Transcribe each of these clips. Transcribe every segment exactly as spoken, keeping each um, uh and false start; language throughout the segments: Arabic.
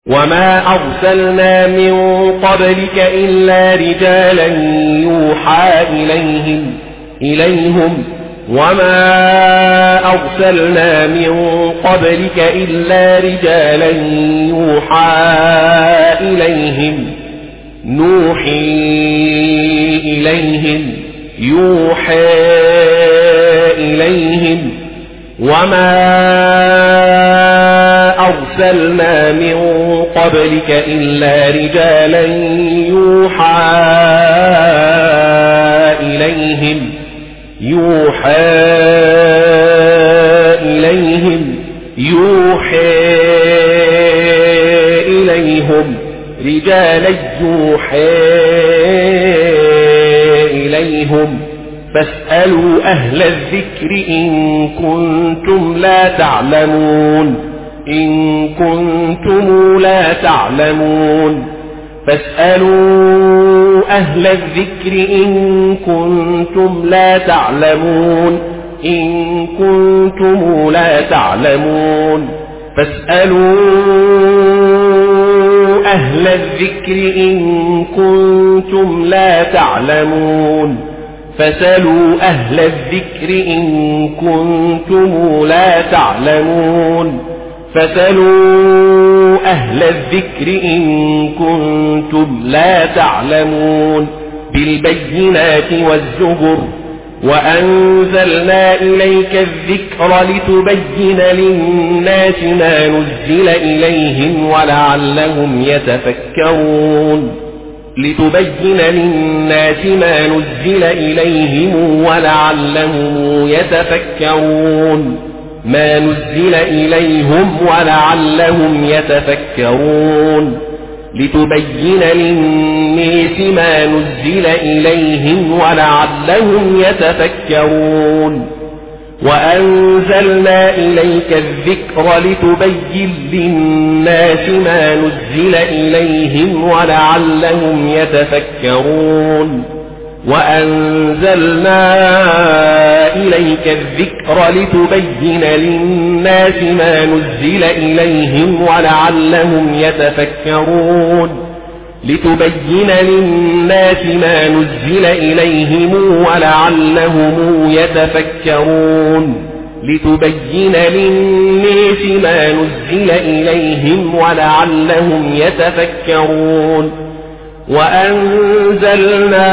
وما أرسلنا من قبلك إلا رجالا يوحى إليهم إليهم وما أرسلنا من قبلك إلا رجالا يوحى إليهم نوحي إليهم يوحى إليهم وما أرسلنا من قبلك إلا رجالا يوحى إليهم يوحى إليهم يوحى إليهم رجالا يوحى إليهم فاسألوا أهل الذكر إن كنتم لا تعلمون إن كنتم لا تعلمون فاسألوا أهل الذكر إن كنتم لا تعلمون إن كنتم لا تعلمون فاسألوا أهل الذكر إن كنتم لا تعلمون فاسألوا أهل الذكر إن كنتم لا تعلمون فاسألوا أهل الذكر إن كنتم لا تعلمون بالبينات والزبر وأنزلنا إليك الذكر لتبين للناس ما نزل إليهم ولعلهم يتفكرون لتبين للناس ما نزل إليهم ولعلهم يتفكرون ما نزل إليهم ولعلهم يتفكرون لتبين للناس ما نزل إليهم ولعلهم يتفكرون وأنزلنا إليك الذكر لتبين للناس ما نزل إليهم ولعلهم يتفكرون وأنزلنا إليك الذكر لتبين للناس ما نزل إليهم ولعلهم يتفكرون لتبين للناس ما نزل إليهم ولعلهم يتفكرون لتبين للناس ما نزل إليهم ولعلهم يتفكرون وأنزلنا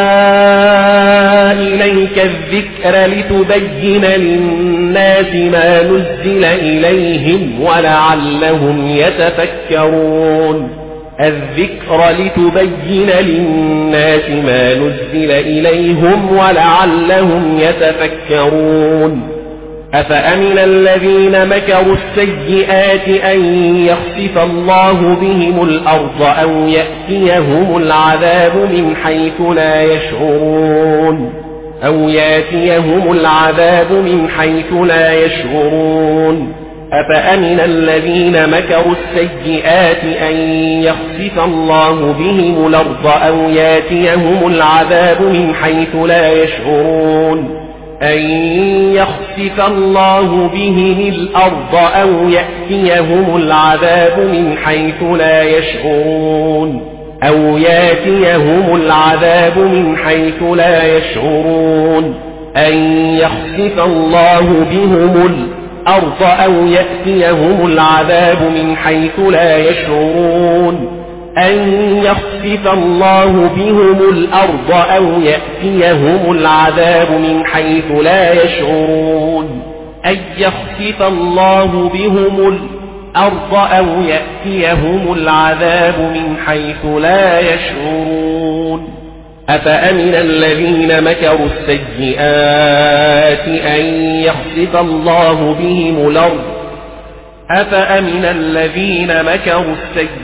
إليك الذكر لتبين للناس ما نزل إليهم ولعلهم يتفكرون الذكر لتبين للناس ما نزل إليهم ولعلهم يتفكرون أفأمن الذين مكروا السيئات أن يخسف الله بهم الأرض أو يأتيهم العذاب من حيث لا يشعرون أو يأتيهم العذاب من حيث لا يشعرون أفأمن الذين مكروا السيئات أن يخسف الله بهم الأرض أو يأتيهم العذاب من حيث لا يشعرون أن يخسف الله بهم الأرض أو يأتيهم العذاب من حيث لا يشعرون أو يأتيهم العذاب من حيث لا يشعرون أن يخسف الله بهم الأرض أو يأتيهم العذاب من حيث لا يشعرون أن يخسف الله بهم الأرض أو يأتيهم العذاب من حيث لا يشعرون أن يخسف الله بهم الأرض أو يأتيهم العذاب من حيث لا يشعرون أفأمن الذين مكروا السيئات أن يخسف الله بهم الأرض أفأمن الذين مكروا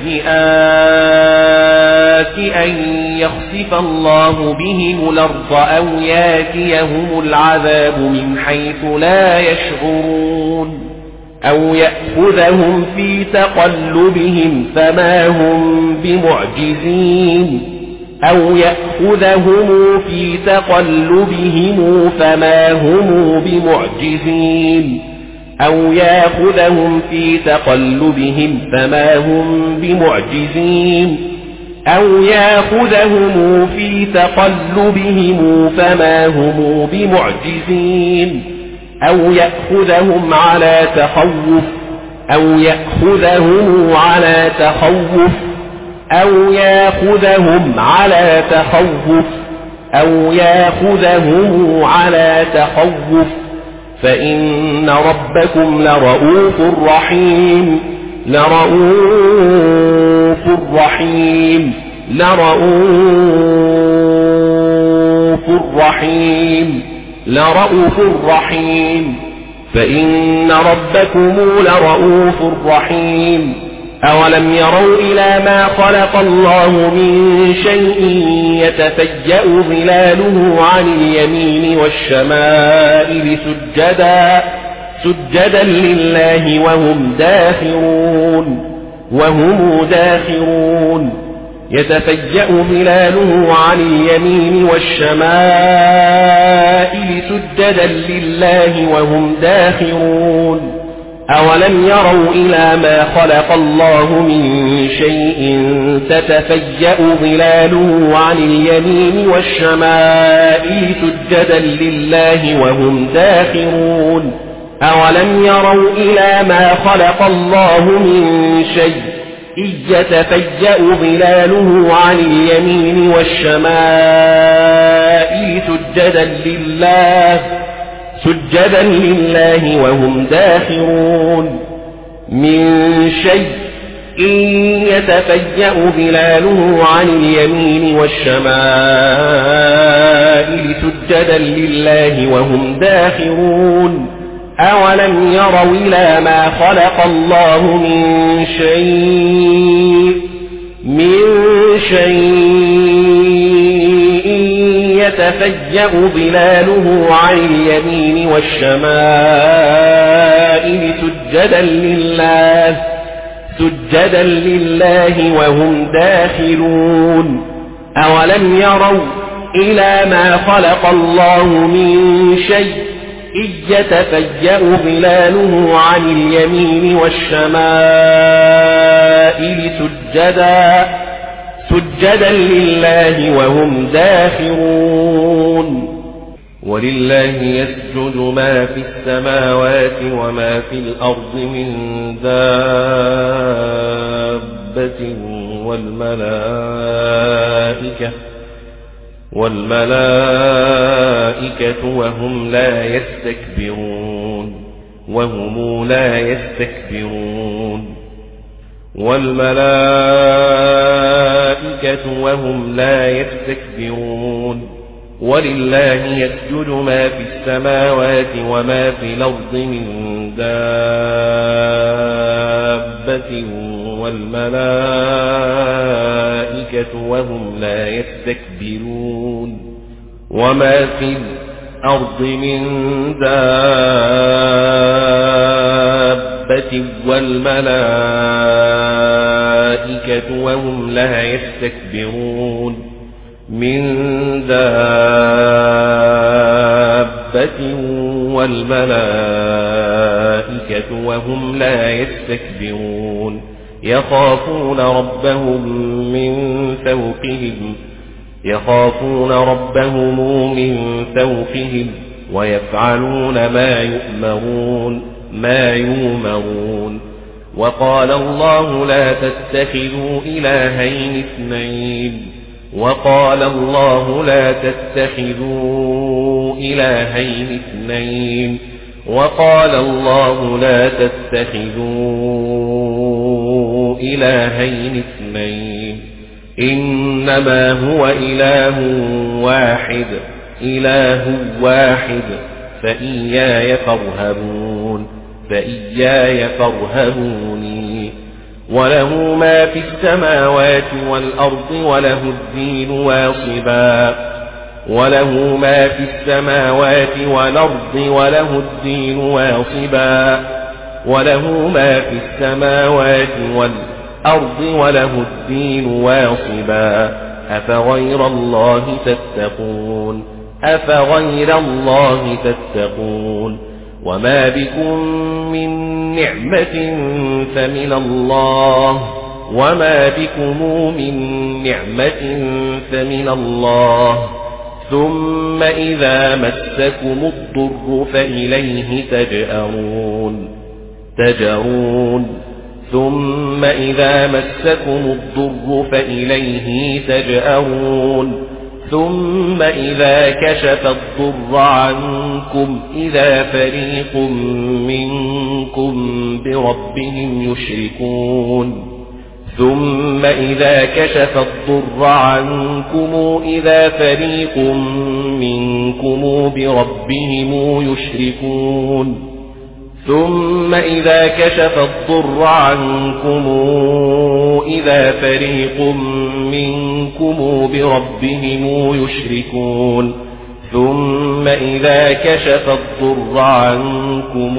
السيئات أن يخسف الله بهم الأرض أو يأتيهم العذاب من حيث لا يشعرون أو يأخذهم في تقلبهم فما هم بمعجزين أو يأخذهم في تقلبهم فما هم بمعجزين أو يأخذهم في تقلبهم فما هم بمعجزين أو يأخذهم في تقلبهم فما هم بمعجزين أو يأخذهم على تخوف أو يأخذهم على تخوف أو يأخذهم على تخوف أو يأخذهم على تخوف فإن ربكم لرؤوف رحيم لرؤوف رحيم لرؤوف رحيم لرؤوف رحيم فإن ربكم لرؤوف رحيم أولم يروا إلى ما خلق الله من شيء يتفيأ ظلاله عن اليمين والشمائل سجدا سجدا لله وهم داخرون وهم داخرون يتفيأ ظلاله عن اليمين والشمائل سجدا لله وهم داخرون أولم يروا إلى ما خلق الله من شيء تتفيأ ظلاله عن اليمين والشمائل سجدا لله وهم داخرون أولم يروا إلى ما خلق الله من شيء يتفيأ ظلاله عن اليمين والشمائل سجدا لله سجدا لله وهم داخرون من شيء يتفيأ ظلاله عن اليمين والشمائل سجدا لله وهم داخرون أولم يروا إلى ما خلق الله من شيء من شيء يتفيأ ظلاله عن اليمين والشمائل سجدا لله سجدا لله وهم داخلون أولم يروا إلى ما خلق الله من شيء يتفيأ ظلاله عن اليمين والشمائل سجدا سجدا لله وهم داخرون ولله يسجد ما في السماوات وما في الأرض من دابة والملائكة والملائكة وهم لا يستكبرون وهم لا يستكبرون والملائكة وهم لا يستكبرون ولله يسجد ما في السماوات وما في الأرض من دابة والملائكة وهم لا يستكبرون وما في الأرض من دابة والملائكة وهم لا يستكبرون من دابة والملائكة وهم لا يستكبرون يخافون ربهم من فوقهم يخافون ربهم من فوقهم ويفعلون ما يؤمرون ما يؤمرون وقال الله لا تتخذوا إلهين اثنين وقال الله لا تتخذوا إلهين اثنين وقال الله لا تتخذوا إلهين اثنين إنما هو إله واحد إله واحد فإياي فارهبون فإياي فارهبوني وله ما في السماوات والأرض وله الدين واصبا وله ما في السماوات والأرض وله الدين واصبا وله ما في السماوات والأرض وله الدين واصبا أفغير الله تتقون أفغير الله تتقون وما بكم من نعمة فمن الله وما بكم من نعمة فمن الله ثم إذا مسكم الضر فإليه تجأرون تجأرون ثم إذا مسكم الضر فإليه تجأرون ثم إذا كشف الضر عنكم إذا فريق منكم بربهم يشركون ثم إذا كشف الضر عنكم إذا فريق منكم بربهم يشركون ثم إذا كشف الضر عنكم إذا فريق منكم بربهم يشركون ثم إذا كشف الضر عنكم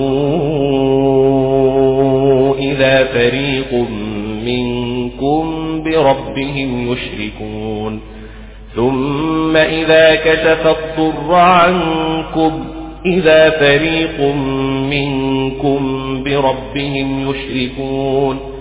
إذا فريق منكم بربهم يشركون ثم إذا كشف الضر عنكم إذا فريق منكم بربهم يشركون